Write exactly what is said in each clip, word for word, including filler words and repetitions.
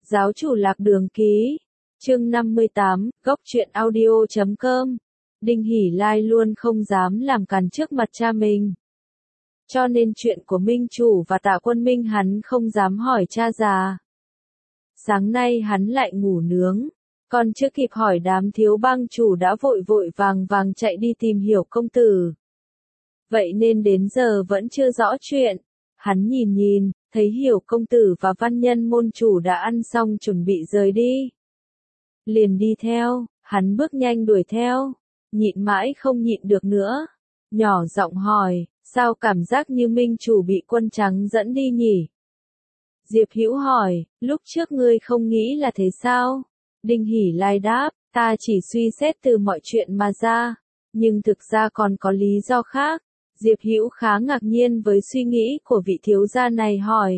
Giáo chủ lạc đường ký. Chương năm mươi tám, góc truyện audio chấm com. Đinh Hỷ Lai luôn không dám làm càn trước mặt cha mình. Cho nên chuyện của Minh Chủ và Tạ Quân Minh hắn không dám hỏi cha già. Sáng nay hắn lại ngủ nướng, còn chưa kịp hỏi đám thiếu bang chủ đã vội vội vàng vàng chạy đi tìm Hiểu công tử. Vậy nên đến giờ vẫn chưa rõ chuyện. Hắn nhìn nhìn, thấy Hiểu công tử và văn nhân môn chủ đã ăn xong chuẩn bị rời đi. Liền đi theo, hắn bước nhanh đuổi theo, nhịn mãi không nhịn được nữa. Nhỏ giọng hỏi, sao cảm giác như Minh Chủ bị quân trắng dẫn đi nhỉ? Diệp Hữu hỏi, lúc trước ngươi không nghĩ là thế sao? Đinh Hỷ Lai đáp, ta chỉ suy xét từ mọi chuyện mà ra, nhưng thực ra còn có lý do khác. Diệp Hữu khá ngạc nhiên với suy nghĩ của vị thiếu gia này hỏi.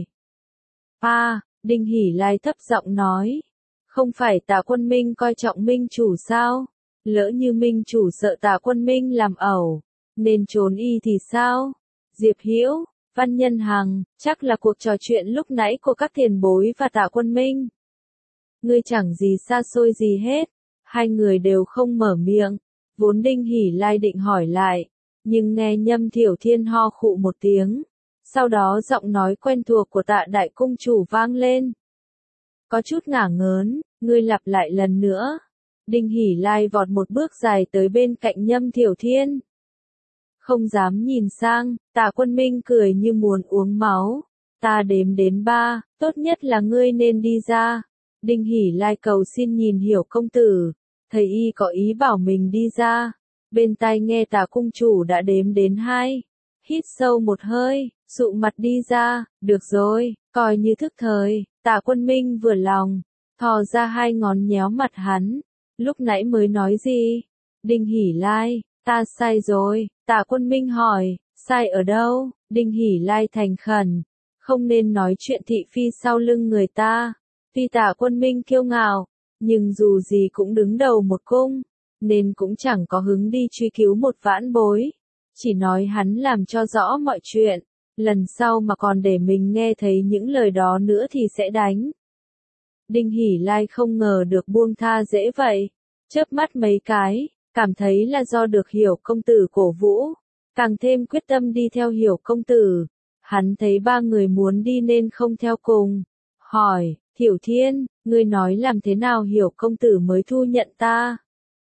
À, Đinh Hỷ Lai thấp giọng nói, không phải Tạ Quân Minh coi trọng Minh Chủ sao? Lỡ như Minh Chủ sợ Tạ Quân Minh làm ẩu, nên trốn y thì sao? Diệp Hữu, Văn Nhân Hằng, chắc là cuộc trò chuyện lúc nãy của các tiền bối và Tạ Quân Minh. Ngươi chẳng gì xa xôi gì hết. Hai người đều không mở miệng. Vốn Đinh Hỷ Lai định hỏi lại, nhưng nghe Nhâm Thiểu Thiên ho khụ một tiếng. Sau đó giọng nói quen thuộc của Tạ Đại Cung Chủ vang lên. Có chút ngả ngớn, ngươi lặp lại lần nữa. Đinh Hỷ Lai vọt một bước dài tới bên cạnh Nhâm Thiểu Thiên. Không dám nhìn sang, Tạ Quân Minh cười như muốn uống máu. Ta đếm đến ba, tốt nhất là ngươi nên đi ra. Đinh Hỷ Lai cầu xin nhìn Hiểu công tử, thầy y có ý bảo mình đi ra. Bên tai nghe Tạ Cung Chủ đã đếm đến hai. Hít sâu một hơi, sụ mặt đi ra, được rồi, coi như thức thời. Tạ Quân Minh vừa lòng, thò ra hai ngón nhéo mặt hắn. Lúc nãy mới nói gì? Đinh Hỷ Lai, ta sai rồi. Tạ Quân Minh hỏi, sai ở đâu? Đinh Hỷ Lai thành khẩn, không nên nói chuyện thị phi sau lưng người ta. Tuy Tạ Quân Minh kiêu ngạo, nhưng dù gì cũng đứng đầu một cung, nên cũng chẳng có hứng đi truy cứu một vãn bối. Chỉ nói hắn làm cho rõ mọi chuyện, lần sau mà còn để mình nghe thấy những lời đó nữa thì sẽ đánh. Đinh Hỷ Lai không ngờ được buông tha dễ vậy, chớp mắt mấy cái, cảm thấy là do được Hiểu công tử cổ vũ, càng thêm quyết tâm đi theo Hiểu công tử. Hắn thấy ba người muốn đi nên không theo cùng, hỏi, Thiểu Thiên, ngươi nói làm thế nào Hiểu công tử mới thu nhận ta?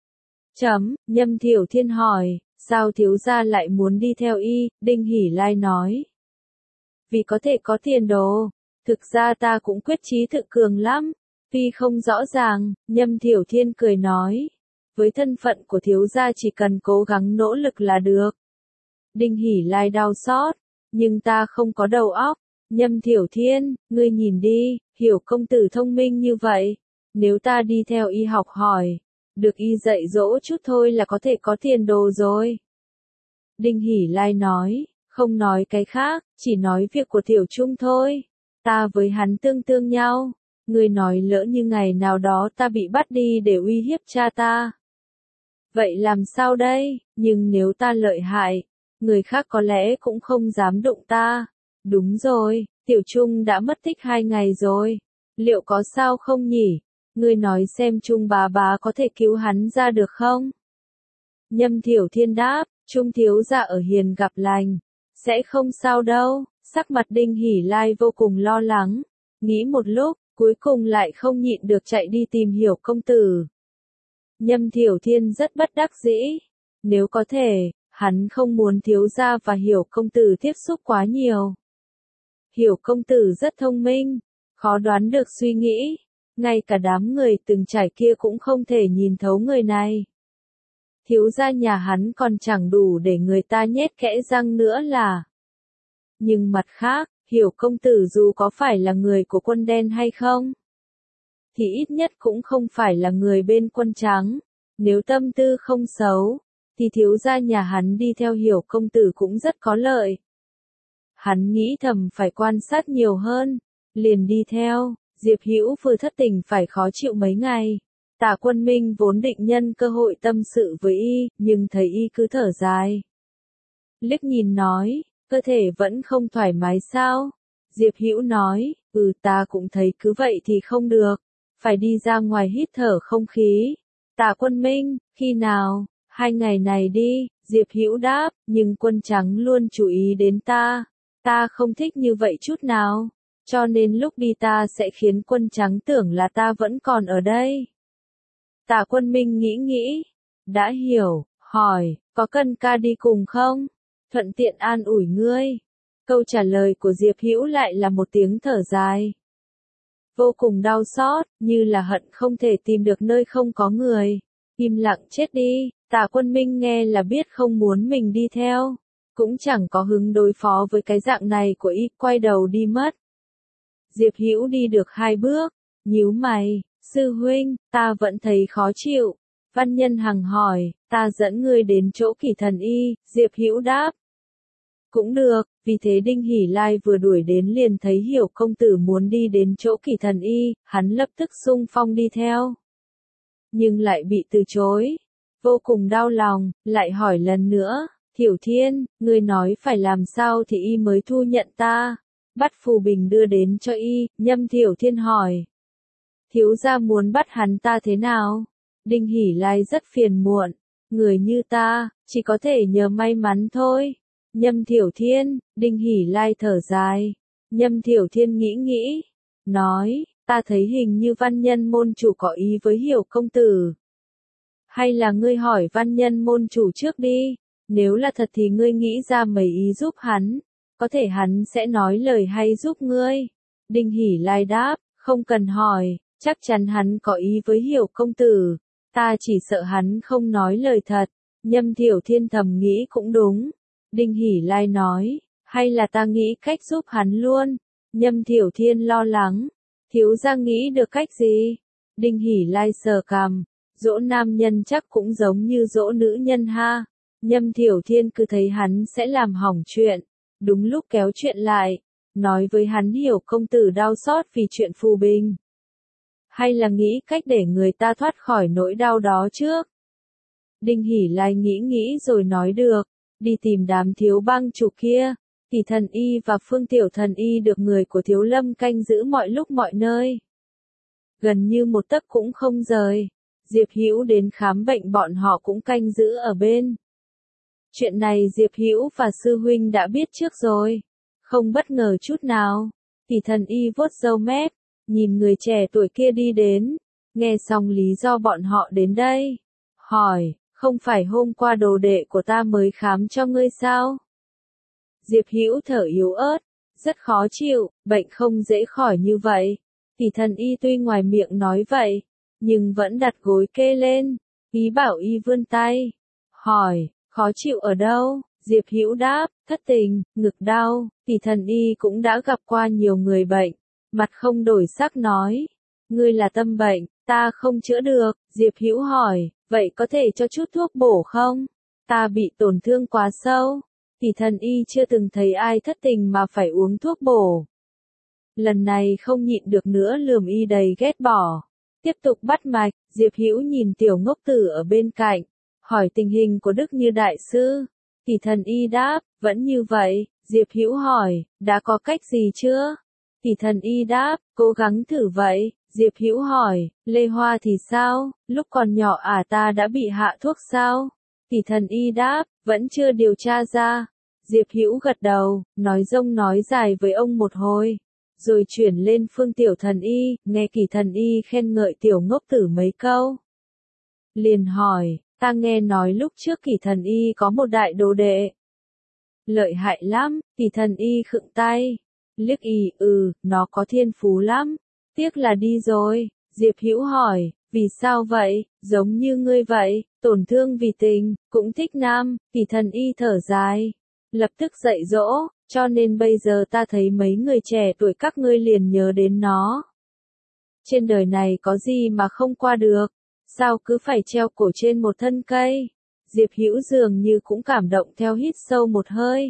Chấm, Nhâm Thiểu Thiên hỏi, sao thiếu gia lại muốn đi theo y? Đinh Hỷ Lai nói, vì có thể có tiền đồ. Thực ra ta cũng quyết chí tự cường lắm. Tuy không rõ ràng, Nhâm Thiểu Thiên cười nói, với thân phận của thiếu gia chỉ cần cố gắng nỗ lực là được. Đinh Hỷ Lai đau xót, nhưng ta không có đầu óc. Nhâm Thiểu Thiên, ngươi nhìn đi, Hiểu công tử thông minh như vậy, nếu ta đi theo y học hỏi, được y dạy dỗ chút thôi là có thể có tiền đồ rồi. Đinh Hỷ Lai nói, không nói cái khác, chỉ nói việc của Tiểu Trung thôi. Ta với hắn tương tương nhau. Ngươi nói lỡ như ngày nào đó ta bị bắt đi để uy hiếp cha ta. Vậy làm sao đây? Nhưng nếu ta lợi hại, người khác có lẽ cũng không dám đụng ta. Đúng rồi, Tiểu Trung đã mất tích hai ngày rồi. Liệu có sao không nhỉ? Ngươi nói xem Trung bá bá có thể cứu hắn ra được không? Nhâm Thiểu Thiên đáp, Trung thiếu gia ở hiền gặp lành. Sẽ không sao đâu. Sắc mặt Đinh Hỷ Lai vô cùng lo lắng. Nghĩ một lúc, cuối cùng lại không nhịn được chạy đi tìm Hiểu công tử. Nhâm Thiểu Thiên rất bất đắc dĩ. Nếu có thể, hắn không muốn thiếu gia và Hiểu công tử tiếp xúc quá nhiều. Hiểu công tử rất thông minh, khó đoán được suy nghĩ. Ngay cả đám người từng trải kia cũng không thể nhìn thấu người này. Thiếu gia nhà hắn còn chẳng đủ để người ta nhét kẽ răng nữa là. Nhưng mặt khác, Hiểu công tử dù có phải là người của quân đen hay không, thì ít nhất cũng không phải là người bên quân trắng. Nếu tâm tư không xấu, thì thiếu gia nhà hắn đi theo Hiểu công tử cũng rất có lợi. Hắn nghĩ thầm phải quan sát nhiều hơn, liền đi theo. Diệp Hữu vừa thất tình phải khó chịu mấy ngày. Tạ Quân Minh vốn định nhân cơ hội tâm sự với y, nhưng thấy y cứ thở dài. Liếc nhìn nói, cơ thể vẫn không thoải mái sao? Diệp Hữu nói, ừ ta cũng thấy cứ vậy thì không được, phải đi ra ngoài hít thở không khí. Tạ Quân Minh, khi nào? Hai ngày này đi, Diệp Hữu đáp, nhưng quân trắng luôn chú ý đến ta. Ta không thích như vậy chút nào, cho nên lúc đi ta sẽ khiến quân trắng tưởng là ta vẫn còn ở đây. Tạ Quân Minh nghĩ nghĩ, đã hiểu, hỏi, có cần ca đi cùng không? Thuận tiện an ủi ngươi. Câu trả lời của Diệp Hữu lại là một tiếng thở dài. Vô cùng đau xót, như là hận không thể tìm được nơi không có người. Im lặng chết đi, Tạ Quân Minh nghe là biết không muốn mình đi theo. Cũng chẳng có hứng đối phó với cái dạng này của y, quay đầu đi mất. Diệp Hữu đi được hai bước, nhíu mày, sư huynh, ta vẫn thấy khó chịu. Văn Nhân Hằng hỏi, ta dẫn ngươi đến chỗ Kỷ Thần Y, Diệp Hữu đáp. Cũng được, vì thế Đinh Hỷ Lai vừa đuổi đến liền thấy Hiểu công tử muốn đi đến chỗ Kỷ Thần Y, hắn lập tức xung phong đi theo. Nhưng lại bị từ chối. Vô cùng đau lòng, lại hỏi lần nữa, Thiểu Thiên, ngươi nói phải làm sao thì y mới thu nhận ta. Bắt phù bình đưa đến cho y, Nhâm Thiểu Thiên hỏi. Thiếu gia muốn bắt hắn ta thế nào? Đinh Hỷ Lai rất phiền muộn, người như ta, chỉ có thể nhờ may mắn thôi. Nhâm Thiểu Thiên, Đinh Hỷ Lai thở dài. Nhâm Thiểu Thiên nghĩ nghĩ, nói, ta thấy hình như Văn Nhân môn chủ có ý với Hiểu công tử. Hay là ngươi hỏi Văn Nhân môn chủ trước đi, nếu là thật thì ngươi nghĩ ra mấy ý giúp hắn, có thể hắn sẽ nói lời hay giúp ngươi. Đinh Hỷ Lai đáp, không cần hỏi, chắc chắn hắn có ý với Hiểu công tử, ta chỉ sợ hắn không nói lời thật. Nhâm Thiểu Thiên thầm nghĩ cũng đúng. Đinh Hỷ Lai nói, hay là ta nghĩ cách giúp hắn luôn. Nhâm Thiểu Thiên lo lắng, thiếu gia nghĩ được cách gì? Đinh Hỷ Lai sờ cằm, dỗ nam nhân chắc cũng giống như dỗ nữ nhân ha. Nhâm Thiểu Thiên cứ thấy hắn sẽ làm hỏng chuyện, đúng lúc kéo chuyện lại, nói với hắn Hiểu công tử đau xót vì chuyện phù bình. Hay là nghĩ cách để người ta thoát khỏi nỗi đau đó trước? Đinh Hỷ Lai nghĩ nghĩ rồi nói được, đi tìm đám thiếu bang chủ kia. Kỷ Thần Y và Phương Tiểu Thần Y được người của Thiếu Lâm canh giữ mọi lúc mọi nơi. Gần như một tấc cũng không rời. Diệp Hữu đến khám bệnh bọn họ cũng canh giữ ở bên. Chuyện này Diệp Hữu và sư huynh đã biết trước rồi, không bất ngờ chút nào. Kỷ Thần Y vuốt râu mép, nhìn người trẻ tuổi kia đi đến, nghe xong lý do bọn họ đến đây, hỏi, không phải hôm qua đồ đệ của ta mới khám cho ngươi sao? Diệp Hữu thở yếu ớt, rất khó chịu, bệnh không dễ khỏi như vậy. Kỷ Thần Y tuy ngoài miệng nói vậy, nhưng vẫn đặt gối kê lên, ý bảo y vươn tay, hỏi, khó chịu ở đâu? Diệp Hữu đáp, thất tình, ngực đau. Kỷ Thần Y cũng đã gặp qua nhiều người bệnh, mặt không đổi sắc nói, ngươi là tâm bệnh, ta không chữa được. Diệp Hữu hỏi, vậy có thể cho chút thuốc bổ không? Ta bị tổn thương quá sâu. Kỷ Thần Y chưa từng thấy ai thất tình mà phải uống thuốc bổ. Lần này không nhịn được nữa lườm y đầy ghét bỏ. Tiếp tục bắt mạch, Diệp Hữu nhìn tiểu ngốc tử ở bên cạnh, hỏi tình hình của Đức Như đại sư. Kỷ Thần Y đáp, vẫn như vậy. Diệp Hữu hỏi, đã có cách gì chưa? Kỷ Thần Y đáp, cố gắng thử vậy. Diệp Hữu hỏi, Lê Hoa thì sao, lúc còn nhỏ à ta đã bị hạ thuốc sao? Kỷ Thần Y đáp, vẫn chưa điều tra ra. Diệp Hữu gật đầu, nói rông nói dài với ông một hồi, rồi chuyển lên Phương Tiểu Thần Y, nghe Kỷ Thần Y khen ngợi tiểu ngốc tử mấy câu. Liền hỏi, ta nghe nói lúc trước Kỷ Thần Y có một đại đồ đệ. Lợi hại lắm. Kỷ Thần Y khựng tay, liếc y, ừ, nó có thiên phú lắm, tiếc là đi rồi. Diệp Hữu hỏi, vì sao vậy? Giống như ngươi vậy, tổn thương vì tình, cũng thích nam. Kỷ Thần Y thở dài, lập tức dạy dỗ, cho nên bây giờ ta thấy mấy người trẻ tuổi các ngươi liền nhớ đến nó. Trên đời này có gì mà không qua được, sao cứ phải treo cổ trên một thân cây? Diệp Hữu dường như cũng cảm động theo hít sâu một hơi.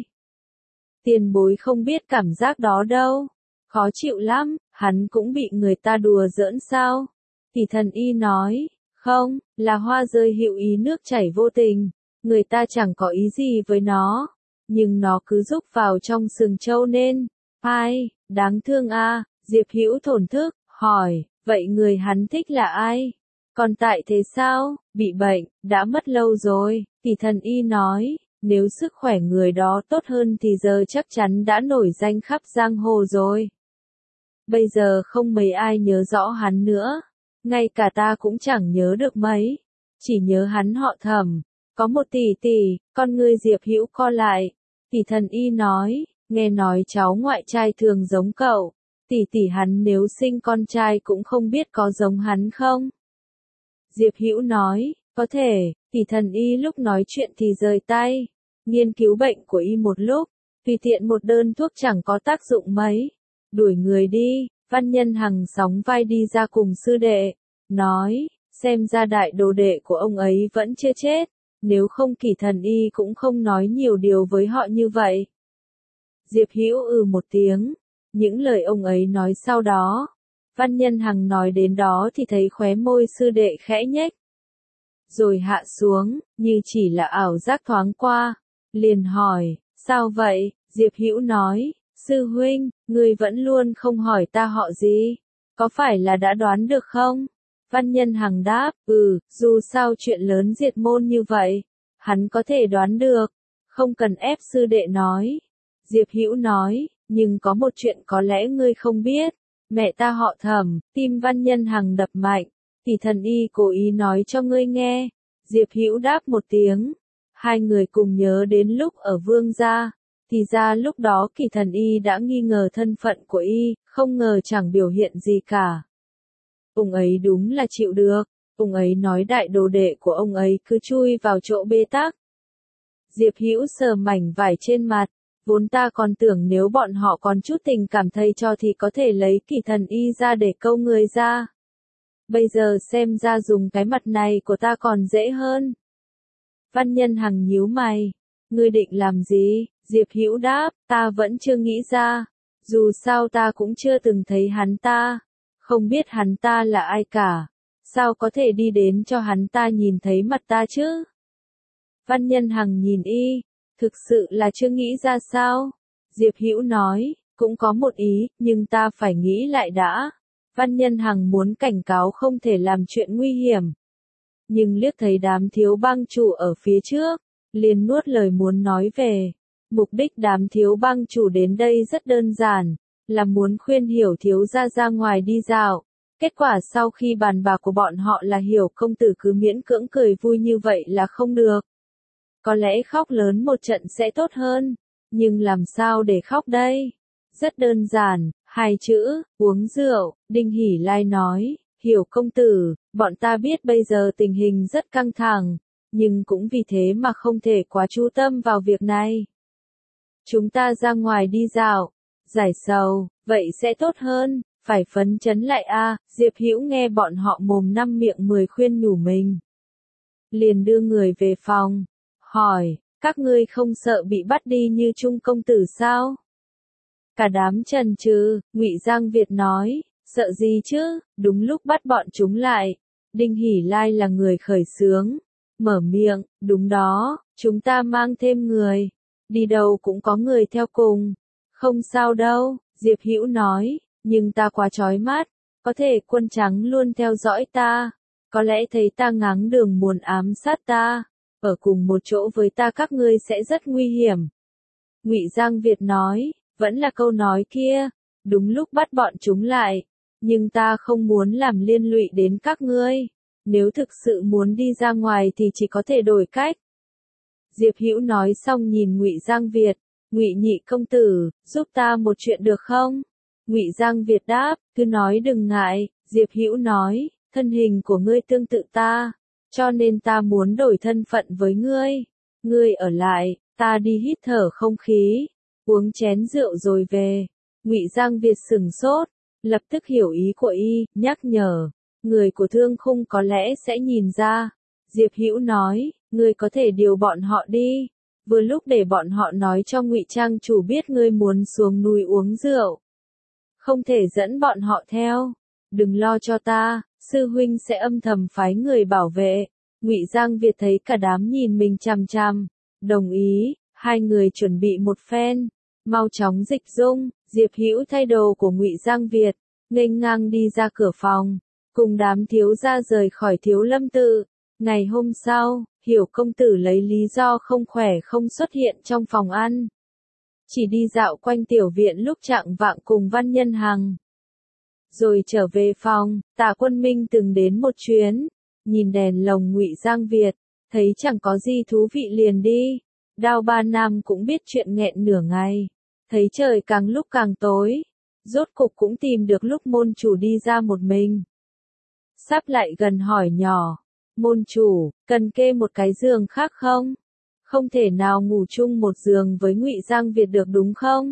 Tiền bối không biết cảm giác đó đâu, khó chịu lắm, hắn cũng bị người ta đùa giỡn sao? Kỷ Thần Y nói, không, là hoa rơi hữu ý nước chảy vô tình, người ta chẳng có ý gì với nó, nhưng nó cứ rúc vào trong sừng trâu nên, Ai, đáng thương a, Diệp Hữu thổn thức, hỏi, vậy người hắn thích là ai? Còn tại thế sao, bị bệnh, đã mất lâu rồi, thì thần y nói, nếu sức khỏe người đó tốt hơn thì giờ chắc chắn đã nổi danh khắp giang hồ rồi. Bây giờ không mấy ai nhớ rõ hắn nữa, ngay cả ta cũng chẳng nhớ được mấy, chỉ nhớ hắn họ Thẩm, có một tỷ tỷ, con người Diệp Hữu co lại, tỷ thần y nói, nghe nói cháu ngoại trai thường giống cậu, tỷ tỷ hắn nếu sinh con trai cũng không biết có giống hắn không? Diệp Hữu nói, có thể, tỷ thần y lúc nói chuyện thì rời tay, nghiên cứu bệnh của y một lúc, tùy tiện một đơn thuốc chẳng có tác dụng mấy, đuổi người đi, Văn Nhân Hằng sóng vai đi ra cùng sư đệ, nói, xem ra đại đồ đệ của ông ấy vẫn chưa chết, nếu không Kỷ thần y cũng không nói nhiều điều với họ như vậy. Diệp Hữu ừ một tiếng, những lời ông ấy nói sau đó, Văn Nhân Hằng nói đến đó thì thấy khóe môi sư đệ khẽ nhếch, rồi hạ xuống, như chỉ là ảo giác thoáng qua, liền hỏi, sao vậy? Diệp Hữu nói, sư huynh, ngươi vẫn luôn không hỏi ta họ gì, có phải là đã đoán được không? Văn Nhân Hằng đáp, ừ, dù sao chuyện lớn diệt môn như vậy, hắn có thể đoán được, không cần ép sư đệ nói. Diệp Hữu nói, nhưng có một chuyện có lẽ ngươi không biết, mẹ ta họ Thẩm, tim Văn Nhân Hằng đập mạnh, tỷ thần y cố ý nói cho ngươi nghe. Diệp Hữu đáp một tiếng, hai người cùng nhớ đến lúc ở Vương gia, thì ra lúc đó Kỷ thần y đã nghi ngờ thân phận của y, không ngờ chẳng biểu hiện gì cả. Ông ấy đúng là chịu được, ông ấy nói đại đồ đệ của ông ấy cứ chui vào chỗ bế tắc. Diệp Hữu sờ mảnh vải trên mặt, vốn ta còn tưởng nếu bọn họ còn chút tình cảm thầy cho thì có thể lấy Kỷ thần y ra để câu người ra. Bây giờ xem ra dùng cái mặt này của ta còn dễ hơn. Văn Nhân Hằng nhíu mày, ngươi định làm gì? Diệp Hữu đáp, ta vẫn chưa nghĩ ra, dù sao ta cũng chưa từng thấy hắn ta, không biết hắn ta là ai cả, sao có thể đi đến cho hắn ta nhìn thấy mặt ta chứ? Văn Nhân Hằng nhìn y, thực sự là chưa nghĩ ra sao? Diệp Hữu nói, cũng có một ý, nhưng ta phải nghĩ lại đã. Văn Nhân Hằng muốn cảnh cáo không thể làm chuyện nguy hiểm, nhưng liếc thấy đám thiếu bang chủ ở phía trước, liền nuốt lời muốn nói về. Mục đích đám thiếu bang chủ đến đây rất đơn giản, là muốn khuyên Hiểu thiếu gia ra ngoài đi dạo. Kết quả sau khi bàn bạc của bọn họ là Hiểu công tử cứ miễn cưỡng cười vui như vậy là không được. Có lẽ khóc lớn một trận sẽ tốt hơn, nhưng làm sao để khóc đây? Rất đơn giản, hai chữ, uống rượu. Đinh Hỷ Lai nói, Hiểu công tử, bọn ta biết bây giờ tình hình rất căng thẳng, nhưng cũng vì thế mà không thể quá chú tâm vào việc này. Chúng ta ra ngoài đi dạo, giải sầu, vậy sẽ tốt hơn, phải phấn chấn lại a. Diệp Hữu nghe bọn họ mồm năm miệng mười khuyên nhủ mình, liền đưa người về phòng, hỏi, các ngươi không sợ bị bắt đi như Trung công tử sao? Cả đám chần chừ, Ngụy Giang Việt nói, sợ gì chứ, đúng lúc bắt bọn chúng lại. Đinh Hỷ Lai là người khởi xướng, mở miệng, đúng đó, chúng ta mang thêm người, đi đâu cũng có người theo cùng, không sao đâu. Diệp Hữu nói, nhưng ta quá chói mắt, có thể quân trắng luôn theo dõi ta, có lẽ thấy ta ngáng đường muốn ám sát ta, ở cùng một chỗ với ta các ngươi sẽ rất nguy hiểm. Ngụy Giang Việt nói, vẫn là câu nói kia, đúng lúc bắt bọn chúng lại, nhưng ta không muốn làm liên lụy đến các ngươi, nếu thực sự muốn đi ra ngoài thì chỉ có thể đổi cách. Diệp Hữu nói xong nhìn Ngụy Giang Việt, Ngụy nhị công tử, giúp ta một chuyện được không? Ngụy Giang Việt đáp, cứ nói đừng ngại. Diệp Hữu nói, thân hình của ngươi tương tự ta, cho nên ta muốn đổi thân phận với ngươi. Ngươi ở lại, ta đi hít thở không khí, uống chén rượu rồi về. Ngụy Giang Việt sửng sốt, lập tức hiểu ý của y, nhắc nhở, người của Thương Khung có lẽ sẽ nhìn ra. Diệp Hữu nói, ngươi có thể điều bọn họ đi, vừa lúc để bọn họ nói cho Ngụy Trang chủ biết ngươi muốn xuống núi uống rượu. Không thể dẫn bọn họ theo, đừng lo cho ta, sư huynh sẽ âm thầm phái người bảo vệ. Ngụy Giang Việt thấy cả đám nhìn mình chằm chằm, đồng ý, hai người chuẩn bị một phen, mau chóng dịch dung. Diệp Hữu thay đồ của Ngụy Giang Việt, nghênh ngang đi ra cửa phòng, cùng đám thiếu gia rời khỏi Thiếu Lâm tự. Ngày hôm sau, Hiểu công tử lấy lý do không khỏe không xuất hiện trong phòng ăn, chỉ đi dạo quanh tiểu viện lúc chạng vạng cùng Văn Nhân Hằng. Rồi trở về phòng, Tạ Quân Minh từng đến một chuyến, nhìn đèn lồng Ngụy Giang Việt, thấy chẳng có gì thú vị liền đi. Đao Ba Nam cũng biết chuyện nghẹn nửa ngày, thấy trời càng lúc càng tối, rốt cục cũng tìm được lúc môn chủ đi ra một mình. Sắp lại gần hỏi nhỏ, môn chủ, cần kê một cái giường khác không? Không thể nào ngủ chung một giường với Ngụy Giang Việt được đúng không?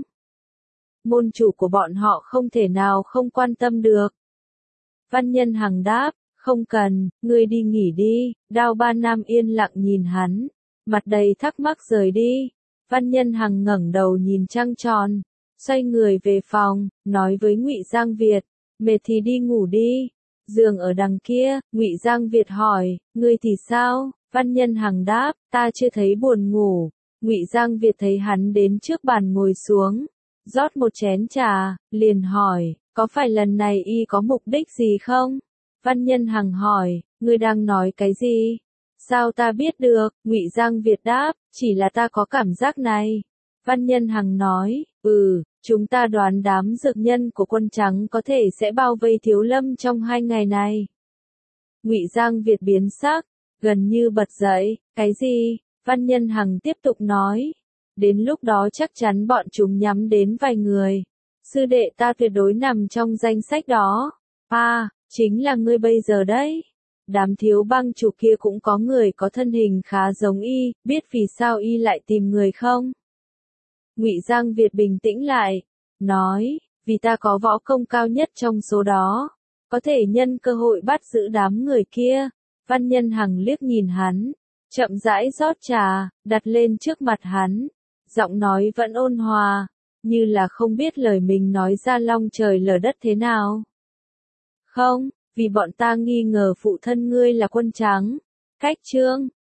Môn chủ của bọn họ không thể nào không quan tâm được. Văn Nhân Hằng đáp, không cần, ngươi đi nghỉ đi. Đao Ba Nam yên lặng nhìn hắn, mặt đầy thắc mắc rời đi. Văn Nhân Hằng ngẩng đầu nhìn trăng tròn, xoay người về phòng, nói với Ngụy Giang Việt, mệt thì đi ngủ đi, giường ở đằng kia. Ngụy Giang Việt hỏi, ngươi thì sao? Văn Nhân Hằng đáp, ta chưa thấy buồn ngủ. Ngụy Giang Việt thấy hắn đến trước bàn ngồi xuống, rót một chén trà, liền hỏi, có phải lần này y có mục đích gì không? Văn Nhân Hằng hỏi, ngươi đang nói cái gì? Sao ta biết được? Ngụy Giang Việt đáp, chỉ là ta có cảm giác này. Văn Nhân Hằng nói, ừ, chúng ta đoán đám dược nhân của quân trắng có thể sẽ bao vây Thiếu Lâm trong hai ngày này. Ngụy Giang Việt biến sắc, gần như bật dậy, cái gì? Văn Nhân Hằng tiếp tục nói, đến lúc đó chắc chắn bọn chúng nhắm đến vài người. Sư đệ ta tuyệt đối nằm trong danh sách đó. À, chính là ngươi bây giờ đấy. Đám thiếu bang chủ kia cũng có người có thân hình khá giống y, biết vì sao y lại tìm người không? Ngụy Giang Việt bình tĩnh lại, nói, vì ta có võ công cao nhất trong số đó, có thể nhân cơ hội bắt giữ đám người kia. Văn Nhân Hằng liếc nhìn hắn, chậm rãi rót trà, đặt lên trước mặt hắn, giọng nói vẫn ôn hòa, như là không biết lời mình nói ra long trời lở đất thế nào. Không, vì bọn ta nghi ngờ phụ thân ngươi là quân trắng. Cách chương